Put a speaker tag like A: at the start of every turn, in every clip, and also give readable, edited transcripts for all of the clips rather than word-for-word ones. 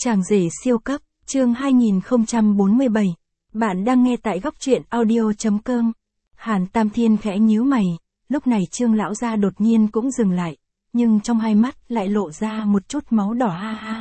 A: Chàng rể siêu cấp, chương 2047. Bạn đang nghe tại góc truyện audio.com. Hàn Tam Thiên khẽ nhíu mày, lúc này Trương lão gia đột nhiên cũng dừng lại, nhưng trong hai mắt lại lộ ra một chút máu đỏ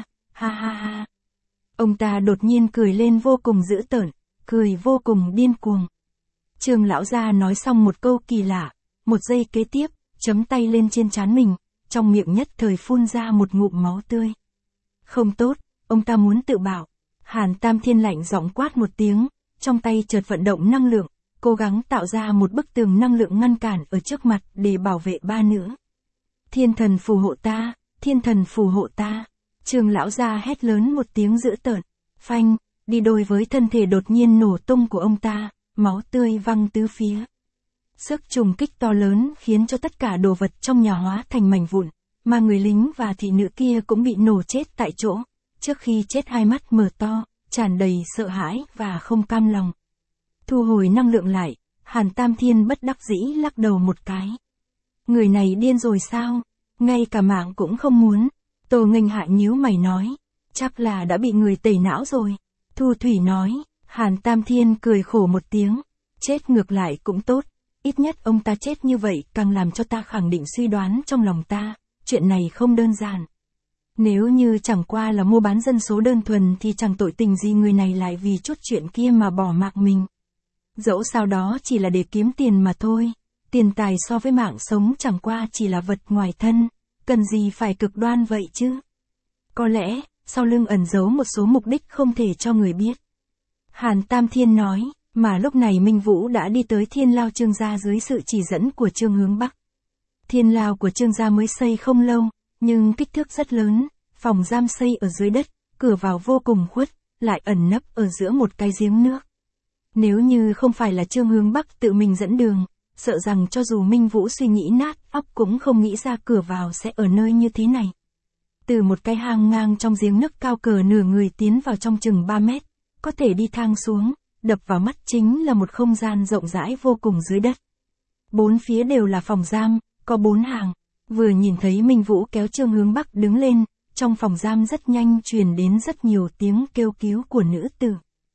A: ha. Ông ta đột nhiên cười lên vô cùng dữ tợn, cười vô cùng điên cuồng. Trương lão gia nói xong một câu kỳ lạ, một giây kế tiếp, chấm tay lên trên trán mình, trong miệng nhất thời phun ra một ngụm máu tươi. Không tốt, ông ta muốn tự bảo. Hàn Tam Thiên lạnh giọng quát một tiếng, trong tay chợt vận động năng lượng, cố gắng tạo ra một bức tường năng lượng ngăn cản ở trước mặt để bảo vệ ba nữ. Thiên thần phù hộ ta, thiên thần phù hộ ta. Trương lão gia hét lớn một tiếng dữ tợn, phanh, đi đôi với thân thể đột nhiên nổ tung của ông ta, máu tươi văng tứ phía. Sức trùng kích to lớn khiến cho tất cả đồ vật trong nhà hóa thành mảnh vụn, mà người lính và thị nữ kia cũng bị nổ chết tại chỗ. Trước khi chết hai mắt mở to, tràn đầy sợ hãi và không cam lòng. Thu hồi năng lượng lại, Hàn Tam Thiên bất đắc dĩ lắc đầu một cái. Người này điên rồi sao? Ngay cả mạng cũng không muốn. Tô Nghênh Hạ nhíu mày nói. Chắc là đã bị người tẩy não rồi. Thu Thủy nói. Hàn Tam Thiên cười khổ một tiếng. Chết ngược lại cũng tốt. Ít nhất ông ta chết như vậy càng làm cho ta khẳng định suy đoán trong lòng ta. Chuyện này không đơn giản. Nếu như chẳng qua là mua bán dân số đơn thuần thì chẳng tội tình gì người này lại vì chút chuyện kia mà bỏ mặc mình. Dẫu sao đó chỉ là để kiếm tiền mà thôi. Tiền tài so với mạng sống chẳng qua chỉ là vật ngoài thân. Cần gì phải cực đoan vậy chứ? Có lẽ, sau lưng ẩn giấu một số mục đích không thể cho người biết. Hàn Tam Thiên nói, mà lúc này Minh Vũ đã đi tới Thiên Lao Trương gia dưới sự chỉ dẫn của Trương Hướng Bắc. Thiên Lao của Trương gia mới xây không lâu, nhưng kích thước rất lớn, phòng giam xây ở dưới đất, cửa vào vô cùng khuất, lại ẩn nấp ở giữa một cái giếng nước. Nếu như không phải là Trương Hướng Bắc tự mình dẫn đường, sợ rằng cho dù Minh Vũ suy nghĩ nát óc cũng không nghĩ ra cửa vào sẽ ở nơi như thế này. Từ một cái hang ngang trong giếng nước cao cỡ nửa người tiến vào trong chừng 3 mét, có thể đi thang xuống, đập vào mắt chính là một không gian rộng rãi vô cùng dưới đất. Bốn phía đều là phòng giam, có 4 hàng. Vừa nhìn thấy Minh Vũ kéo Trương Hướng Bắc đứng lên, trong phòng giam rất nhanh truyền đến rất nhiều tiếng kêu cứu của nữ tử.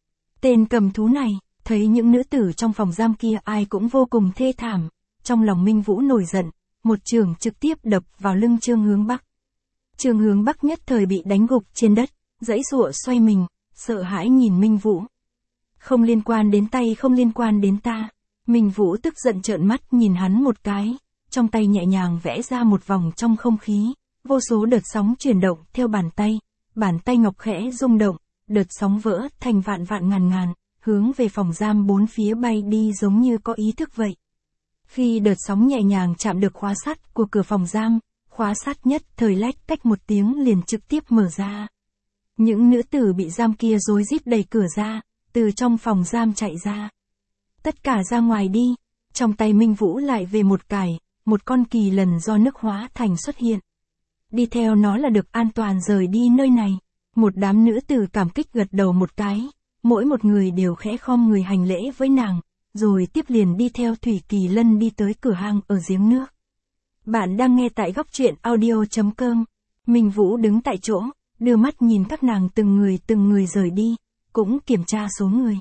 A: Tên cầm thú này, thấy những nữ tử trong phòng giam kia ai cũng vô cùng thê thảm, trong lòng Minh Vũ nổi giận, một chưởng trực tiếp đập vào lưng Trương Hướng Bắc. Trương Hướng Bắc nhất thời bị đánh gục trên đất, giãy giụa xoay mình, sợ hãi nhìn Minh Vũ. Không liên quan đến tay, không liên quan đến ta. Minh Vũ tức giận trợn mắt nhìn hắn một cái, trong tay nhẹ nhàng vẽ ra một vòng trong không khí, vô số đợt sóng chuyển động theo bàn tay ngọc khẽ rung động, đợt sóng vỡ thành vạn vạn ngàn ngàn, hướng về phòng giam bốn phía bay đi giống như có ý thức vậy. Khi đợt sóng nhẹ nhàng chạm được khóa sắt của cửa phòng giam, khóa sắt nhất thời lách cách một tiếng liền trực tiếp mở ra. Những nữ tử bị giam kia rối rít đẩy cửa ra, từ trong phòng giam chạy ra. Tất cả ra ngoài đi, trong tay Minh Vũ lại về một cải, một con kỳ lân do nước hóa thành xuất hiện. Đi theo nó là được an toàn rời đi nơi này. Một đám nữ tử cảm kích gật đầu một cái, mỗi một người đều khẽ khom người hành lễ với nàng, rồi tiếp liền đi theo Thủy Kỳ Lân đi tới cửa hang ở giếng nước. Bạn đang nghe tại góc truyện audio.com. Minh Vũ đứng tại chỗ, đưa mắt nhìn các nàng từng người rời đi, cũng kiểm tra số người.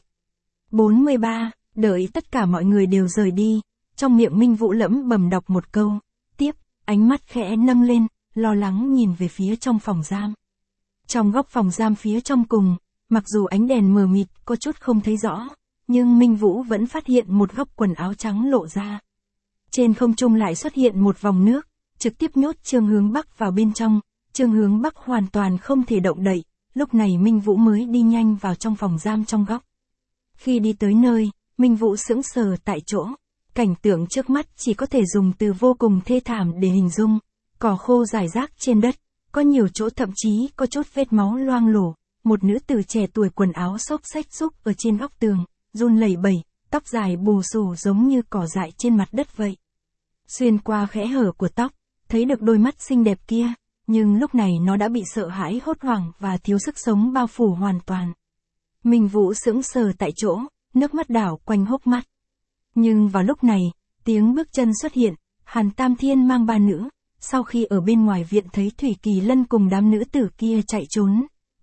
A: 43, đợi tất cả mọi người đều rời đi, trong miệng Minh Vũ lẩm bẩm đọc một câu, tiếp, ánh mắt khẽ nâng lên, lo lắng nhìn về phía trong phòng giam. Trong góc phòng giam phía trong cùng, mặc dù ánh đèn mờ mịt có chút không thấy rõ, nhưng Minh Vũ vẫn phát hiện một góc quần áo trắng lộ ra. Trên không trung lại xuất hiện một vòng nước, trực tiếp nhốt Trương Hướng Bắc vào bên trong. Trương Hướng Bắc hoàn toàn không thể động đậy, lúc này Minh Vũ mới đi nhanh vào trong phòng giam trong góc. Khi đi tới nơi, Minh Vũ sững sờ tại chỗ. Cảnh tượng trước mắt chỉ có thể dùng từ vô cùng thê thảm để hình dung. Cỏ khô rải rác trên đất, có nhiều chỗ thậm chí có chút vết máu loang lổ. Một nữ tử trẻ tuổi quần áo xốc xếch xúc ở trên góc tường, run lẩy bẩy, tóc dài bù xù giống như cỏ dại trên mặt đất vậy. Xuyên qua khẽ hở của tóc, thấy được đôi mắt xinh đẹp kia, nhưng lúc này nó đã bị sợ hãi hốt hoảng và thiếu sức sống bao phủ hoàn toàn. Minh Vũ sững sờ tại chỗ, nước mắt đảo quanh hốc mắt. Nhưng vào lúc này, tiếng bước chân xuất hiện, Hàn Tam Thiên mang ba nữ, sau khi ở bên ngoài viện thấy Thủy Kỳ Lân cùng đám nữ tử kia chạy trốn,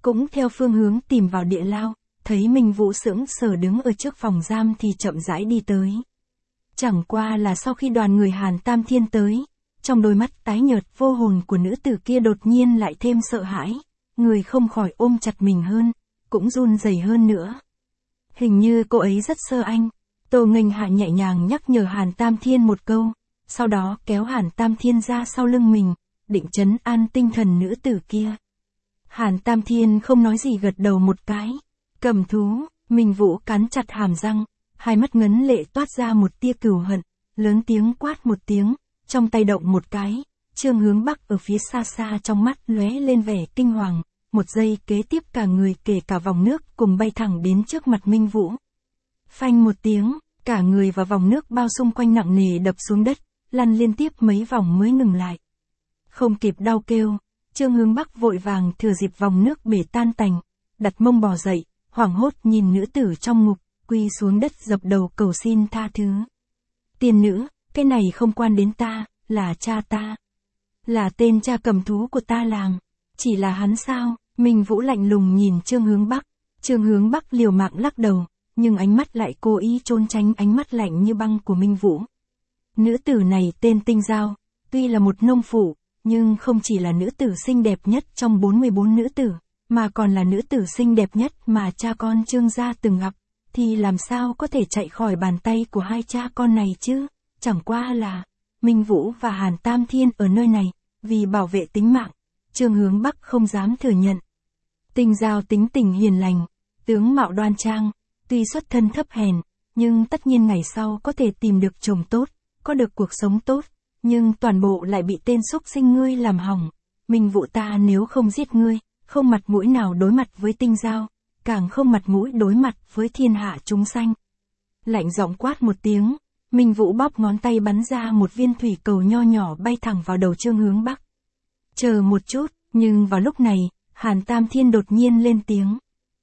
A: cũng theo phương hướng tìm vào địa lao, thấy Minh Vũ sững sờ đứng ở trước phòng giam thì chậm rãi đi tới. Chẳng qua là sau khi đoàn người Hàn Tam Thiên tới, trong đôi mắt tái nhợt vô hồn của nữ tử kia đột nhiên lại thêm sợ hãi, người không khỏi ôm chặt mình hơn, cũng run rẩy hơn nữa. Hình như cô ấy rất sợ anh. Tô Nghênh Hạ nhẹ nhàng nhắc nhở Hàn Tam Thiên một câu, sau đó kéo Hàn Tam Thiên ra sau lưng mình, định trấn an tinh thần nữ tử kia. Hàn Tam Thiên không nói gì gật đầu một cái. Cầm thú, Minh Vũ cắn chặt hàm răng, hai mắt ngấn lệ toát ra một tia cừu hận, lớn tiếng quát một tiếng, trong tay động một cái, Trương Hướng Bắc ở phía xa xa trong mắt lóe lên vẻ kinh hoàng, một giây kế tiếp cả người kể cả vòng nước cùng bay thẳng đến trước mặt Minh Vũ. Phanh một tiếng, cả người và vòng nước bao xung quanh nặng nề đập xuống đất, lăn liên tiếp mấy vòng mới ngừng lại. Không kịp đau kêu, Trương Hướng Bắc vội vàng thừa dịp vòng nước bể tan tành, đặt mông bò dậy, hoảng hốt nhìn nữ tử trong ngục, quỳ xuống đất dập đầu cầu xin tha thứ. Tiên nữ, cái này không quan đến ta, là cha ta. Là tên cha cầm thú của ta làm. Chỉ là hắn sao? Minh Vũ lạnh lùng nhìn Trương Hướng Bắc. Trương Hướng Bắc liều mạng lắc đầu, nhưng ánh mắt lại cố ý trốn tránh ánh mắt lạnh như băng của Minh Vũ. Nữ tử này tên Tinh Giao, tuy là một nông phụ, nhưng không chỉ là nữ tử xinh đẹp nhất trong 44 nữ tử, mà còn là nữ tử xinh đẹp nhất mà cha con Trương gia từng gặp, thì làm sao có thể chạy khỏi bàn tay của hai cha con này chứ? Chẳng qua là, Minh Vũ và Hàn Tam Thiên ở nơi này, vì bảo vệ tính mạng, Trương Hướng Bắc không dám thừa nhận. Tinh Giao tính tình hiền lành, tướng mạo đoan trang, tuy xuất thân thấp hèn, nhưng tất nhiên ngày sau có thể tìm được chồng tốt, có được cuộc sống tốt, nhưng toàn bộ lại bị tên xúc sinh ngươi làm hỏng. Minh Vũ ta nếu không giết ngươi, không mặt mũi nào đối mặt với Tinh Giao, càng không mặt mũi đối mặt với thiên hạ chúng sanh. Lạnh giọng quát một tiếng, Minh Vũ bóp ngón tay bắn ra một viên thủy cầu nho nhỏ bay thẳng vào đầu Trương Hướng Bắc. Chờ một chút, nhưng vào lúc này, Hàn Tam Thiên đột nhiên lên tiếng.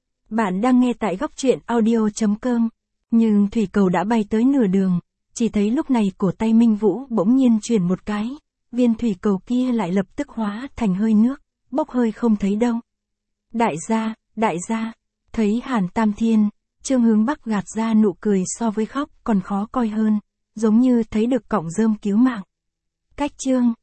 A: Bạn đang nghe tại góc truyện audio.com, nhưng thủy cầu đã bay tới nửa đường, chỉ thấy lúc này cổ tay Minh Vũ bỗng nhiên chuyển một cái, viên thủy cầu kia lại lập tức hóa thành hơi nước, bốc hơi không thấy đâu. Đại gia, thấy Hàn Tam Thiên, Trương Hướng Bắc gạt ra nụ cười so với khóc còn khó coi hơn, giống như thấy được cọng rơm cứu mạng. Cách chương